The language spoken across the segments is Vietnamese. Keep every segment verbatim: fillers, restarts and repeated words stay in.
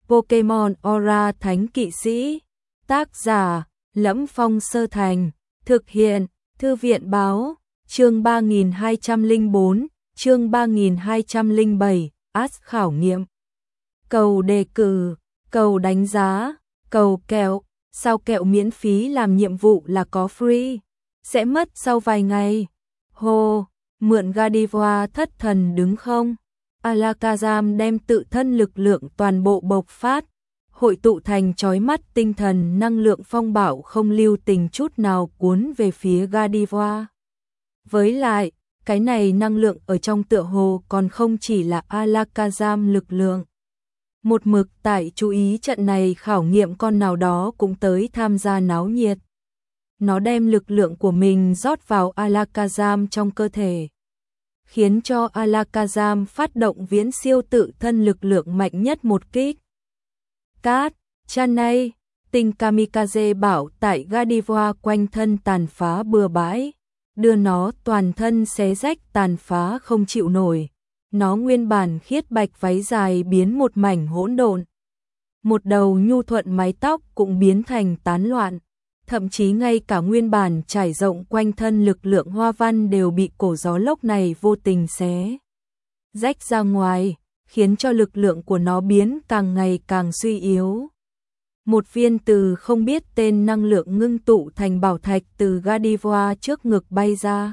Pokemon Aura Thánh Kỵ Sĩ. Tác giả Lẫm Phong Sơ Thành. Thực hiện Thư viện Báo. Chương ba nghìn hai trăm lẻ bốn, chương ba nghìn hai trăm lẻ bảy, Ask khảo nghiệm. Cầu đề cử, cầu đánh giá, cầu kẹo, sao kẹo miễn phí làm nhiệm vụ là có free, sẽ mất sau vài ngày. Hồ, mượn Gardevoir thất thần đứng không? Alakazam đem tự thân lực lượng toàn bộ bộc phát, hội tụ thành chói mắt tinh thần năng lượng phong bạo không lưu tình chút nào cuốn về phía Gardevoir. Với lại, cái này năng lượng ở trong tựa hồ còn không chỉ là Alakazam lực lượng. Một mực tại chú ý trận này khảo nghiệm con nào đó cũng tới tham gia náo nhiệt. Nó đem lực lượng của mình rót vào Alakazam trong cơ thể, khiến cho Alakazam phát động viễn siêu tự thân lực lượng mạnh nhất một kích. Cát, Chanay, tinh kamikaze bảo tại Gardevoir quanh thân tàn phá bừa bãi, đưa nó toàn thân xé rách tàn phá không chịu nổi. Nó nguyên bản khiết bạch váy dài biến một mảnh hỗn độn. Một đầu nhu thuận mái tóc cũng biến thành tán loạn. Thậm chí ngay cả nguyên bản trải rộng quanh thân lực lượng hoa văn đều bị cổ gió lốc này vô tình xé rách ra ngoài, khiến cho lực lượng của nó biến càng ngày càng suy yếu. Một viên từ không biết tên năng lượng ngưng tụ thành bảo thạch từ Gardevoir trước ngực bay ra,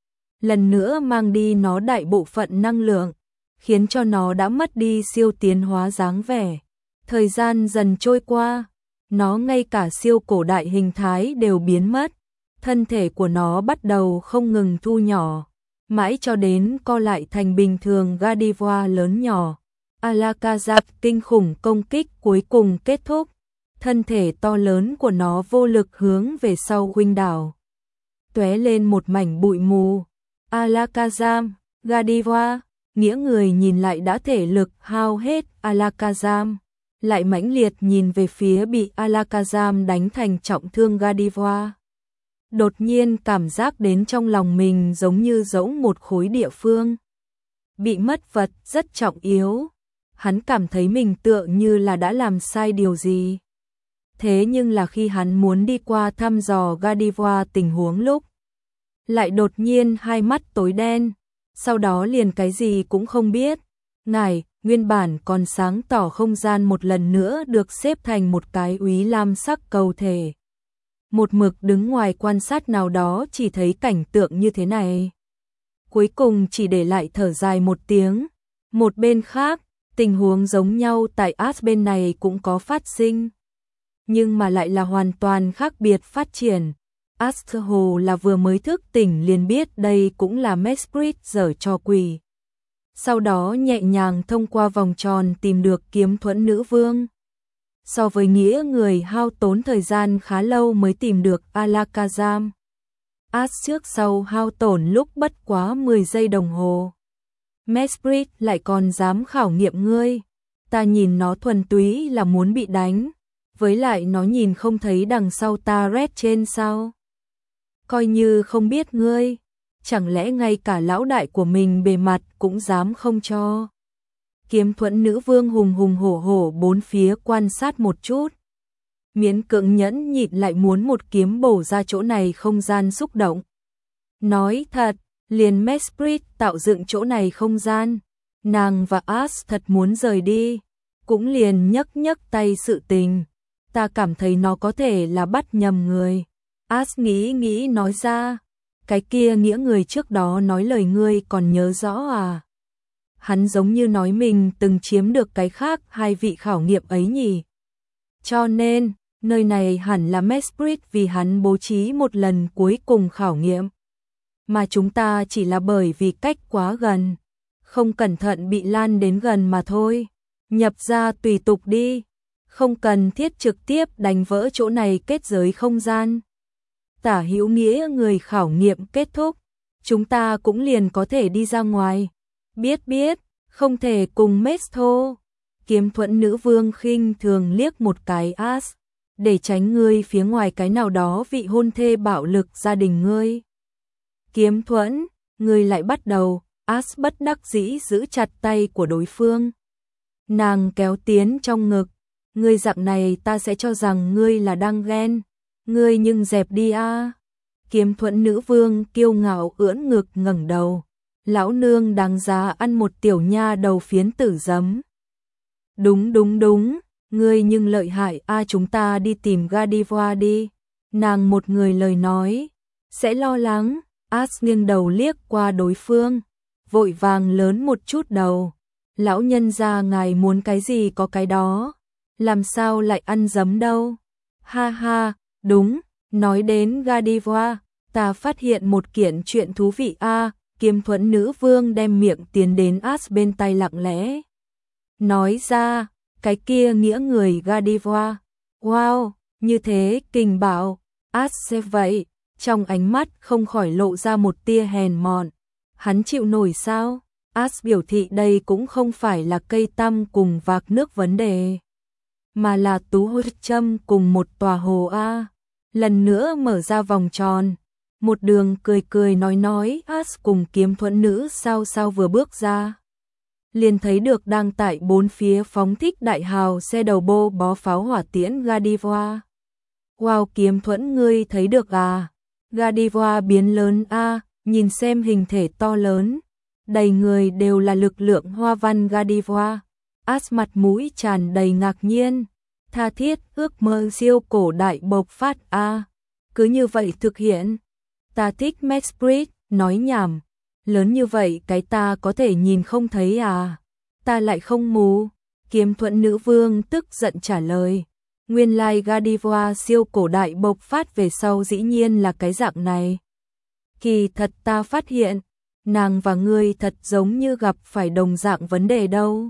lần nữa mang đi nó đại bộ phận năng lượng, khiến cho nó đã mất đi siêu tiến hóa dáng vẻ. Thời gian dần trôi qua, nó ngay cả siêu cổ đại hình thái đều biến mất, thân thể của nó bắt đầu không ngừng thu nhỏ, mãi cho đến co lại thành bình thường Gardevoir lớn nhỏ. Alakazam kinh khủng công kích cuối cùng kết thúc, thân thể to lớn của nó vô lực hướng về sau khuynh đảo, tóe lên một mảnh bụi mù. Alakazam, Gardevoir, nghĩa người nhìn lại đã thể lực hao hết. Alakazam lại mãnh liệt nhìn về phía bị Alakazam đánh thành trọng thương Gardevoir. Đột nhiên cảm giác đến trong lòng mình giống như rỗng một khối địa phương, bị mất vật rất trọng yếu. Hắn cảm thấy mình tựa như là đã làm sai điều gì. Thế nhưng là khi hắn muốn đi qua thăm dò Gardevoir tình huống lúc, lại đột nhiên hai mắt tối đen, sau đó liền cái gì cũng không biết. Ngài, nguyên bản còn sáng tỏ không gian một lần nữa được xếp thành một cái úy lam sắc cầu thể. Một mực đứng ngoài quan sát nào đó chỉ thấy cảnh tượng như thế này, cuối cùng chỉ để lại thở dài một tiếng. Một bên khác, tình huống giống nhau tại Ask bên này cũng có phát sinh, nhưng mà lại là hoàn toàn khác biệt phát triển. Ask hồ là vừa mới thức tỉnh liền biết đây cũng là Mesprit giở trò quỷ. Sau đó nhẹ nhàng thông qua vòng tròn tìm được kiếm thuẫn nữ vương. So với nghĩa người hao tốn thời gian khá lâu mới tìm được Alakazam, Ask trước sau hao tổn lúc bất quá mười giây đồng hồ. Mesprit lại còn dám khảo nghiệm ngươi, ta nhìn nó thuần túy là muốn bị đánh, với lại nó nhìn không thấy đằng sau ta rét trên sao. Coi như không biết ngươi, chẳng lẽ ngay cả lão đại của mình bề mặt cũng dám không cho. Kiếm thuẫn nữ vương hùng hùng hổ hổ bốn phía quan sát một chút, miễn cưỡng nhẫn nhịn lại muốn một kiếm bổ ra chỗ này không gian xúc động. Nói thật, liền Mesprit tạo dựng chỗ này không gian, nàng và Ask thật muốn rời đi, cũng liền nhấc nhấc tay sự tình. Ta cảm thấy nó có thể là bắt nhầm người. Ask nghĩ nghĩ nói ra, cái kia nghĩa người trước đó nói lời ngươi còn nhớ rõ à? Hắn giống như nói mình từng chiếm được cái khác hai vị khảo nghiệm ấy nhỉ. Cho nên, nơi này hẳn là Mesprit vì hắn bố trí một lần cuối cùng khảo nghiệm. Mà chúng ta chỉ là bởi vì cách quá gần, không cẩn thận bị lan đến gần mà thôi. Nhập ra tùy tục đi, không cần thiết trực tiếp đánh vỡ chỗ này kết giới không gian. Tả hữu nghĩa người khảo nghiệm kết thúc, chúng ta cũng liền có thể đi ra ngoài. Biết biết, không thể cùng Mesto. Kiếm thuẫn nữ vương khinh thường liếc một cái Ask, để tránh ngươi phía ngoài cái nào đó vị hôn thê bạo lực gia đình ngươi. Kiếm thuẫn, ngươi lại bắt đầu. Ask bất đắc dĩ giữ chặt tay của đối phương, nàng kéo tiến trong ngực, Ngươi dạng này ta sẽ cho rằng ngươi là đang ghen. Ngươi nhưng dẹp đi a. Kiếm Thuẫn nữ vương kiêu ngạo ưỡn ngực ngẩng đầu. Lão nương đáng giá ăn một tiểu nha đầu phiến tử giấm. Đúng đúng đúng, ngươi nhưng lợi hại a, chúng ta đi tìm Gardevoir đi. Nàng một người lời nói, sẽ lo lắng. As nghiêng đầu liếc qua đối phương, vội vàng lớn một chút đầu. Lão nhân gia ngài muốn cái gì có cái đó, làm sao lại ăn giấm đâu. Ha ha, đúng, nói đến Gardevoir, ta phát hiện một kiện chuyện thú vị a. Kiếm Thuẫn nữ vương đem miệng tiến đến As bên tai lặng lẽ nói ra, cái kia nghĩa người Gardevoir. Wow, như thế kinh bảo. As sẽ vậy, trong ánh mắt không khỏi lộ ra một tia hèn mọn. Hắn chịu nổi sao? As biểu thị đây cũng không phải là cây tăm cùng vạc nước vấn đề, mà là tú hôi châm cùng một tòa hồ a. Lần nữa mở ra vòng tròn, một đường cười cười nói nói. As cùng Kiếm Thuẫn nữ sao sao vừa bước ra, liền thấy được đang tại bốn phía phóng thích đại hào xe đầu bô bó pháo hỏa tiễn Gardevoir. Wow, Kiếm Thuẫn ngươi thấy được à? Gardevoir biến lớn a, nhìn xem hình thể to lớn, đầy người đều là lực lượng hoa văn Gardevoir. As mặt mũi tràn đầy ngạc nhiên, tha thiết ước mơ siêu cổ đại bộc phát a. Cứ như vậy thực hiện. Ta thích Mesprit, nói nhảm, lớn như vậy cái ta có thể nhìn không thấy à? Ta lại không mù. Kiếm Thuẫn nữ vương tức giận trả lời. Nguyên lai Gardevoir siêu cổ đại bộc phát về sau dĩ nhiên là cái dạng này. Kỳ thật ta phát hiện, nàng và ngươi thật giống như gặp phải đồng dạng vấn đề đâu.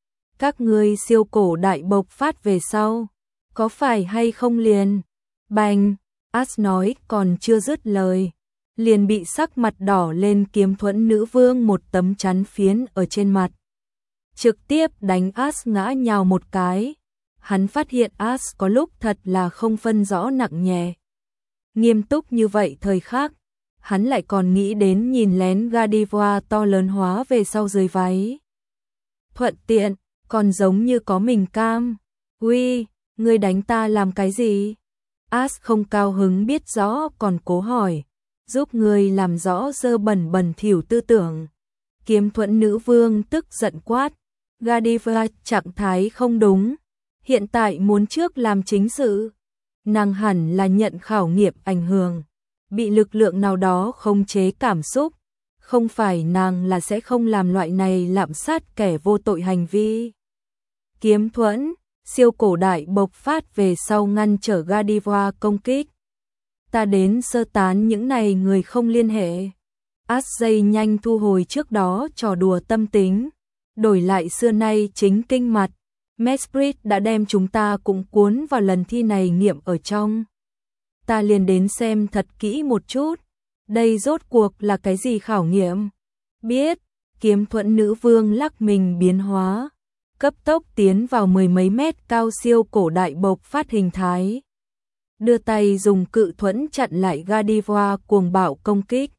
Các ngươi siêu cổ đại bộc phát về sau, có phải hay không liền? Bành, As nói còn chưa dứt lời, liền bị sắc mặt đỏ lên. Kiếm Thuẫn nữ vương một tấm chắn phiến ở trên mặt, trực tiếp đánh As ngã nhào một cái. Hắn phát hiện As có lúc thật là không phân rõ nặng nhẹ. Nghiêm túc như vậy thời khắc, hắn lại còn nghĩ đến nhìn lén Gardevoir to lớn hóa về sau dưới váy. Thuận tiện, còn giống như có mình cam. Uy, ngươi đánh ta làm cái gì? As không cao hứng biết rõ còn cố hỏi, giúp ngươi làm rõ dơ bẩn bẩn thỉu tư tưởng. Kiếm Thuẫn nữ vương tức giận quát, Gardevoir trạng thái không đúng, hiện tại muốn trước làm chính sự. Nàng hẳn là nhận khảo nghiệm ảnh hưởng, bị lực lượng nào đó khống chế cảm xúc, không phải nàng là sẽ không làm loại này lạm sát kẻ vô tội hành vi. Kiếm Thuẫn, siêu cổ đại bộc phát về sau ngăn trở Gardevoir công kích. Ta đến sơ tán những này người không liên hệ. As dây nhanh thu hồi trước đó trò đùa tâm tính, đổi lại xưa nay chính kinh mặt. Mesprit đã đem chúng ta cũng cuốn vào lần thi này nghiệm ở trong. Ta liền đến xem thật kỹ một chút, đây rốt cuộc là cái gì khảo nghiệm? Biết, Kiếm Thuẫn nữ vương lắc mình biến hóa, cấp tốc tiến vào mười mấy mét cao siêu cổ đại bộc phát hình thái. Đưa tay dùng cự thuẫn chặn lại Gardevoir cuồng bạo công kích.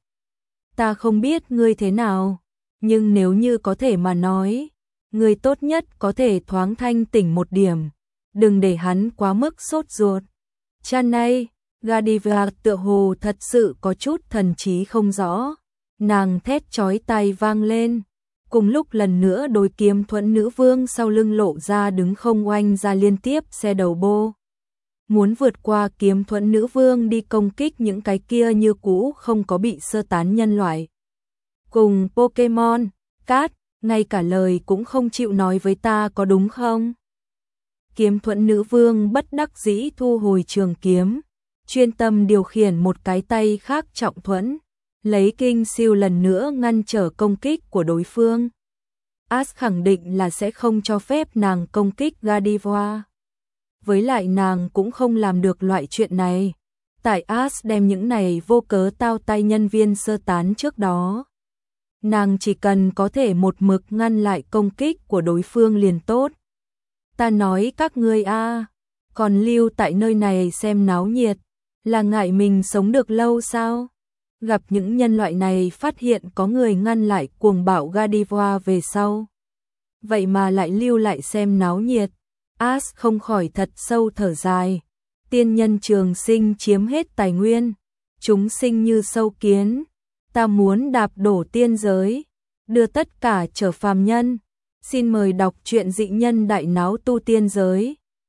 Ta không biết ngươi thế nào, nhưng nếu như có thể mà nói, ngươi tốt nhất có thể thoáng thanh tỉnh một điểm, đừng để hắn quá mức sốt ruột. Chan này, Gardevoir tựa hồ thật sự có chút thần trí không rõ. Nàng thét chói tai vang lên, cùng lúc lần nữa đối Kiếm Thuẫn nữ vương sau lưng lộ ra đứng không oanh ra liên tiếp xe đầu bô. Muốn vượt qua Kiếm Thuẫn nữ vương đi công kích những cái kia như cũ không có bị sơ tán nhân loại. Cùng Pokemon, cát, ngay cả lời cũng không chịu nói với ta có đúng không? Kiếm Thuẫn nữ vương bất đắc dĩ thu hồi trường kiếm, chuyên tâm điều khiển một cái tay khác trọng thuẫn, lấy kinh siêu lần nữa ngăn trở công kích của đối phương. As khẳng định là sẽ không cho phép nàng công kích Gardevoir. Với lại nàng cũng không làm được loại chuyện này. Tại As đem những này vô cớ tao tay nhân viên sơ tán trước đó, nàng chỉ cần có thể một mực ngăn lại công kích của đối phương liền tốt. Ta nói các ngươi a, còn lưu tại nơi này xem náo nhiệt, là ngại mình sống được lâu sao? Gặp những nhân loại này phát hiện có người ngăn lại cuồng bạo Gardevoir về sau, vậy mà lại lưu lại xem náo nhiệt. As không khỏi thật sâu thở dài. Tiên nhân trường sinh chiếm hết tài nguyên, chúng sinh như sâu kiến, ta muốn đạp đổ tiên giới, đưa tất cả trở phàm nhân. Xin mời đọc truyện Dị Nhân Đại Náo Tu Tiên Giới.